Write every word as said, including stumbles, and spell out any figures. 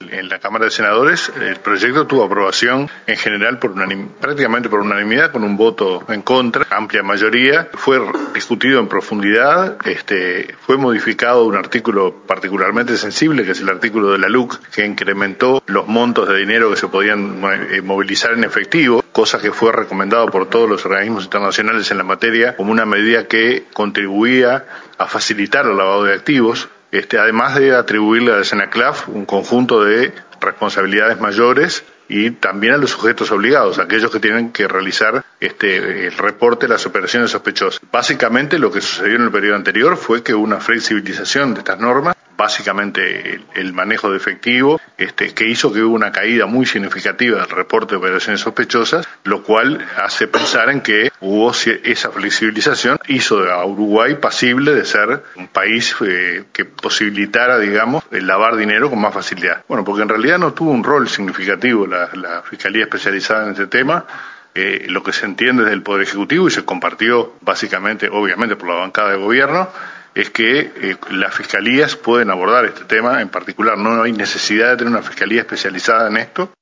en la Cámara de Senadores el proyecto tuvo aprobación en general por unanim, prácticamente por unanimidad, con un voto en contra, amplia mayoría. Fue discutido en profundidad, este, fue modificado un artículo particularmente sensible, que es el artículo de la L U C, que incrementó los montos de dinero que se podían movilizar en efectivo, cosa que fue recomendado por todos los organismos internacionales en la materia como una medida que contribuía a facilitar el lavado de activos, este, además de atribuirle a la SENACLAF un conjunto de responsabilidades mayores y también a los sujetos obligados, aquellos que tienen que realizar este, el reporte de las operaciones sospechosas. Básicamente lo que sucedió en el periodo anterior fue que hubo una flexibilización de estas normas, básicamente el, el manejo de efectivo, este, que hizo que hubo una caída muy significativa del reporte de operaciones sospechosas, lo cual hace pensar en que hubo esa flexibilización, hizo a Uruguay pasible de ser un país eh, que posibilitara, digamos, el lavar dinero con más facilidad. Bueno, porque en realidad no tuvo un rol significativo la, la Fiscalía especializada en este tema. Eh, lo que se entiende desde el Poder Ejecutivo, y se compartió básicamente, obviamente, por la bancada de gobierno, es que eh, las fiscalías pueden abordar este tema en particular. No hay necesidad de tener una fiscalía especializada en esto,